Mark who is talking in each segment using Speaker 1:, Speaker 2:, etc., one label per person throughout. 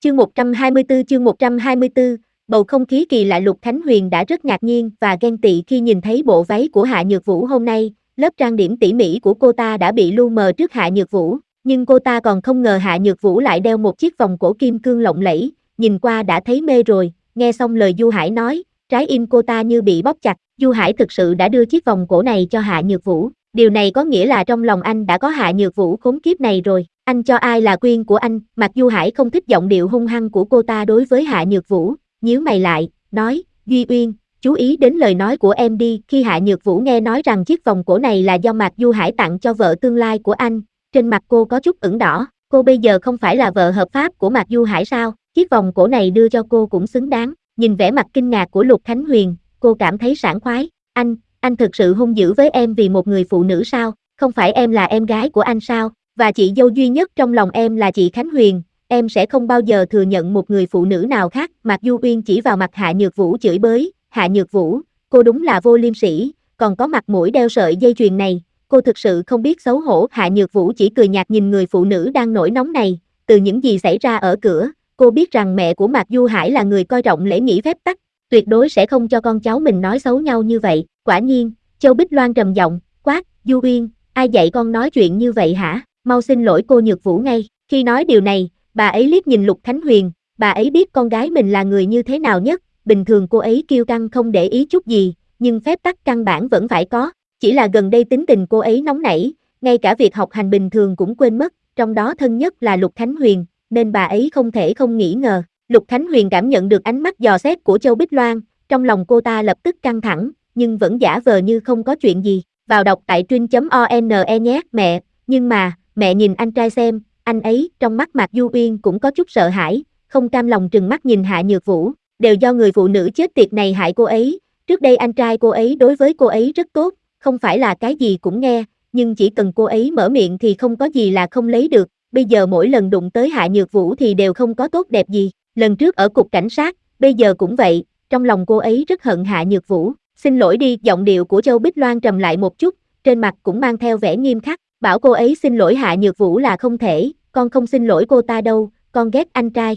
Speaker 1: chương 124, bầu không khí kỳ lạ. Lục Khánh Huyền đã rất ngạc nhiên và ghen tị khi nhìn thấy bộ váy của Hạ Nhược Vũ hôm nay, lớp trang điểm tỉ mỉ của cô ta đã bị lu mờ trước Hạ Nhược Vũ, nhưng cô ta còn không ngờ Hạ Nhược Vũ lại đeo một chiếc vòng cổ kim cương lộng lẫy, nhìn qua đã thấy mê rồi. Nghe xong lời Du Hải nói, trái tim cô ta như bị bóp chặt. Du Hải thực sự đã đưa chiếc vòng cổ này cho Hạ Nhược Vũ, điều này có nghĩa là trong lòng anh đã có Hạ Nhược Vũ khốn kiếp này rồi. Anh cho ai là quyên của anh? Mặc Du Hải không thích giọng điệu hung hăng của cô ta đối với Hạ Nhược Vũ, nhíu mày lại, nói, Duy Uyên, chú ý đến lời nói của em đi. Khi Hạ Nhược Vũ nghe nói rằng chiếc vòng cổ này là do Mạc Du Hải tặng cho vợ tương lai của anh, trên mặt cô có chút ửng đỏ. Cô bây giờ không phải là vợ hợp pháp của Mạc Du Hải sao? Chiếc vòng cổ này đưa cho cô cũng xứng đáng. Nhìn vẻ mặt kinh ngạc của Lục Khánh Huyền, cô cảm thấy sảng khoái. Anh thực sự hung dữ với em vì một người phụ nữ sao? Không phải em là em gái của anh sao? Và chị dâu duy nhất trong lòng em là chị Khánh Huyền, em sẽ không bao giờ thừa nhận một người phụ nữ nào khác. Mạc Du Uyên chỉ vào mặt Hạ Nhược Vũ chửi bới, Hạ Nhược Vũ, cô đúng là vô liêm sỉ, còn có mặt mũi đeo sợi dây chuyền này, cô thực sự không biết xấu hổ. Hạ Nhược Vũ chỉ cười nhạt nhìn người phụ nữ đang nổi nóng này, từ những gì xảy ra ở cửa, cô biết rằng mẹ của Mạc Du Hải là người coi trọng lễ nghi phép tắc, tuyệt đối sẽ không cho con cháu mình nói xấu nhau như vậy. Quả nhiên, Châu Bích Loan trầm giọng, quát, Du Uyên, ai dạy con nói chuyện như vậy hả? Mau xin lỗi cô Nhược Vũ ngay. Khi nói điều này, bà ấy liếc nhìn Lục Khánh Huyền, bà ấy biết con gái mình là người như thế nào nhất, bình thường cô ấy kiêu căng không để ý chút gì, nhưng phép tắc căn bản vẫn phải có, chỉ là gần đây tính tình cô ấy nóng nảy, ngay cả việc học hành bình thường cũng quên mất, trong đó thân nhất là Lục Khánh Huyền, nên bà ấy không thể không nghĩ ngờ. Lục Khánh Huyền cảm nhận được ánh mắt dò xét của Châu Bích Loan, trong lòng cô ta lập tức căng thẳng, nhưng vẫn giả vờ như không có chuyện gì. Vào đọc tại truyện.one nhé. Mẹ, nhưng mà, mẹ nhìn anh trai xem, anh ấy, trong mắt Mạc Du Uyên cũng có chút sợ hãi, không cam lòng trừng mắt nhìn Hạ Nhược Vũ, đều do người phụ nữ chết tiệt này hại cô ấy, trước đây anh trai cô ấy đối với cô ấy rất tốt, không phải là cái gì cũng nghe, nhưng chỉ cần cô ấy mở miệng thì không có gì là không lấy được, bây giờ mỗi lần đụng tới Hạ Nhược Vũ thì đều không có tốt đẹp gì, lần trước ở cục cảnh sát, bây giờ cũng vậy, trong lòng cô ấy rất hận Hạ Nhược Vũ. Xin lỗi đi. Giọng điệu của Châu Bích Loan trầm lại một chút, trên mặt cũng mang theo vẻ nghiêm khắc, bảo cô ấy xin lỗi Hạ Nhược Vũ là không thể, con không xin lỗi cô ta đâu, con ghét anh trai.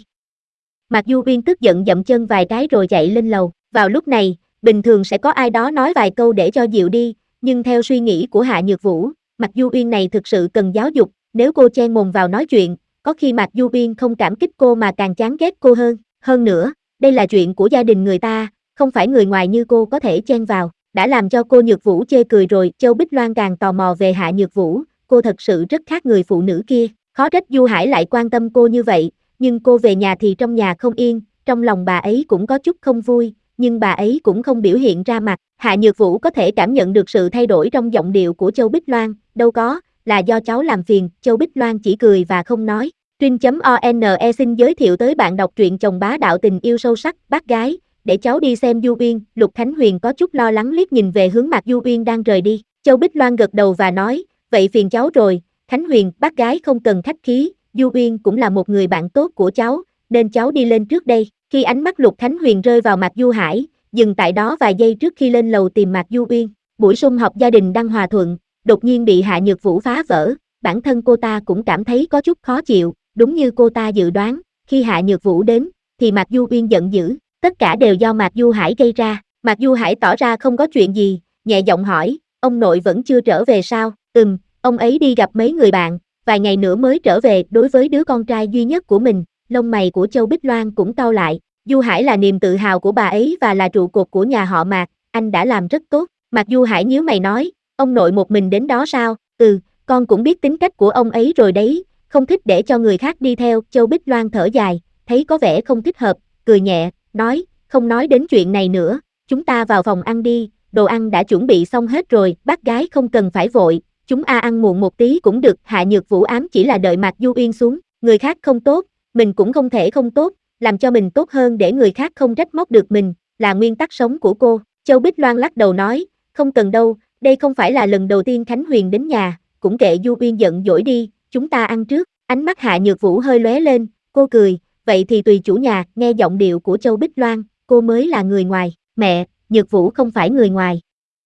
Speaker 1: Mạc Du Uyên tức giận dậm chân vài cái rồi chạy lên lầu. Vào lúc này, bình thường sẽ có ai đó nói vài câu để cho dịu đi, nhưng theo suy nghĩ của Hạ Nhược Vũ, Mạc Du Uyên này thực sự cần giáo dục, nếu cô chen mồm vào nói chuyện, có khi Mạc Du Uyên không cảm kích cô mà càng chán ghét cô hơn. Hơn nữa, đây là chuyện của gia đình người ta, không phải người ngoài như cô có thể chen vào. Đã làm cho cô Nhược Vũ chê cười rồi. Châu Bích Loan càng tò mò về Hạ Nhược Vũ, cô thật sự rất khác người phụ nữ kia, khó trách Du Hải lại quan tâm cô như vậy, nhưng cô về nhà thì trong nhà không yên, trong lòng bà ấy cũng có chút không vui, nhưng bà ấy cũng không biểu hiện ra mặt. Hạ Nhược Vũ có thể cảm nhận được sự thay đổi trong giọng điệu của Châu Bích Loan, đâu có, là do cháu làm phiền. Châu Bích Loan chỉ cười và không nói. Truyện.one xin giới thiệu tới bạn đọc truyện chồng bá đạo tình yêu sâu sắc, bác gái, để cháu đi xem Du Uyên. Lục Khánh Huyền có chút lo lắng liếc nhìn về hướng Mạc Du Uyên đang rời đi. Châu Bích Loan gật đầu và nói, vậy phiền cháu rồi, Khánh Huyền, bác gái không cần khách khí, Du Uyên cũng là một người bạn tốt của cháu, nên cháu đi lên trước đây. Khi ánh mắt Lục Khánh Huyền rơi vào Mạc Du Hải, dừng tại đó vài giây trước khi lên lầu tìm Mạc Du Uyên. Buổi sum họp gia đình đang hòa thuận, đột nhiên bị Hạ Nhược Vũ phá vỡ, bản thân cô ta cũng cảm thấy có chút khó chịu, đúng như cô ta dự đoán, khi Hạ Nhược Vũ đến, thì Mạc Du Uyên giận dữ, tất cả đều do Mạc Du Hải gây ra. Mạc Du Hải tỏ ra không có chuyện gì, nhẹ giọng hỏi, ông nội vẫn chưa trở về sao? Ông ấy đi gặp mấy người bạn, vài ngày nữa mới trở về. Đối với đứa con trai duy nhất của mình, lông mày của Châu Bích Loan cũng cau lại. Du Hải là niềm tự hào của bà ấy và là trụ cột của nhà họ Mạc, anh đã làm rất tốt. Mạc Du Hải nhíu mày nói, ông nội một mình đến đó sao? Con cũng biết tính cách của ông ấy rồi đấy, không thích để cho người khác đi theo. Châu Bích Loan thở dài, thấy có vẻ không thích hợp, cười nhẹ, nói, không nói đến chuyện này nữa, chúng ta vào phòng ăn đi, đồ ăn đã chuẩn bị xong hết rồi, bác gái không cần phải vội, chúng ăn muộn một tí cũng được. Hạ Nhược Vũ ám chỉ là đợi Mạc Du Uyên xuống, người khác không tốt, mình cũng không thể không tốt, làm cho mình tốt hơn để người khác không trách móc được mình, là nguyên tắc sống của cô. Châu Bích Loan lắc đầu nói, không cần đâu, đây không phải là lần đầu tiên Khánh Huyền đến nhà, cũng kệ Du Uyên giận dỗi đi, chúng ta ăn trước. Ánh mắt Hạ Nhược Vũ hơi lóe lên, cô cười, vậy thì tùy chủ nhà. Nghe giọng điệu của Châu Bích Loan, cô mới là người ngoài. Mẹ, Nhược Vũ không phải người ngoài.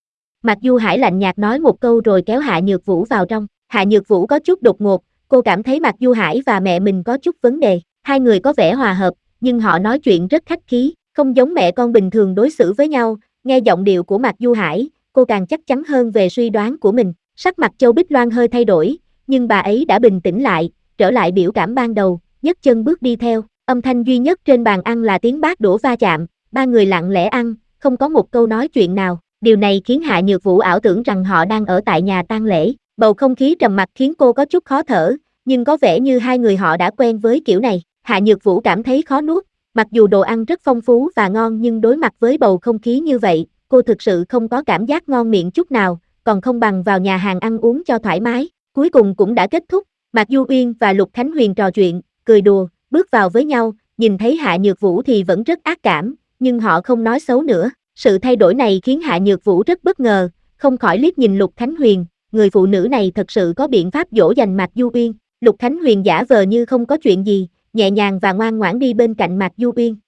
Speaker 1: Mạc Du Hải lạnh nhạt nói một câu rồi kéo Hạ Nhược Vũ vào trong. Hạ Nhược Vũ có chút đột ngột, cô cảm thấy Mạc Du Hải và mẹ mình có chút vấn đề. Hai người có vẻ hòa hợp, nhưng họ nói chuyện rất khách khí, không giống mẹ con bình thường đối xử với nhau. Nghe giọng điệu của Mạc Du Hải, cô càng chắc chắn hơn về suy đoán của mình. Sắc mặt Châu Bích Loan hơi thay đổi, nhưng bà ấy đã bình tĩnh lại, trở lại biểu cảm ban đầu, nhấc chân bước đi theo. Âm thanh duy nhất trên bàn ăn là tiếng bát đũa va chạm, ba người lặng lẽ ăn, không có một câu nói chuyện nào. Điều này khiến Hạ Nhược Vũ ảo tưởng rằng họ đang ở tại nhà tang lễ. Bầu không khí trầm mặc khiến cô có chút khó thở, nhưng có vẻ như hai người họ đã quen với kiểu này. Hạ Nhược Vũ cảm thấy khó nuốt, mặc dù đồ ăn rất phong phú và ngon nhưng đối mặt với bầu không khí như vậy, cô thực sự không có cảm giác ngon miệng chút nào, còn không bằng vào nhà hàng ăn uống cho thoải mái. Cuối cùng cũng đã kết thúc, Mạc Du Uyên và Lục Khánh Huyền trò chuyện, cười đùa, bước vào với nhau, nhìn thấy Hạ Nhược Vũ thì vẫn rất ác cảm, nhưng họ không nói xấu nữa. Sự thay đổi này khiến Hạ Nhược Vũ rất bất ngờ, không khỏi liếc nhìn Lục Khánh Huyền, người phụ nữ này thật sự có biện pháp dỗ dành Mạc Du Uyên. Lục Khánh Huyền giả vờ như không có chuyện gì, nhẹ nhàng và ngoan ngoãn đi bên cạnh Mạc Du Uyên.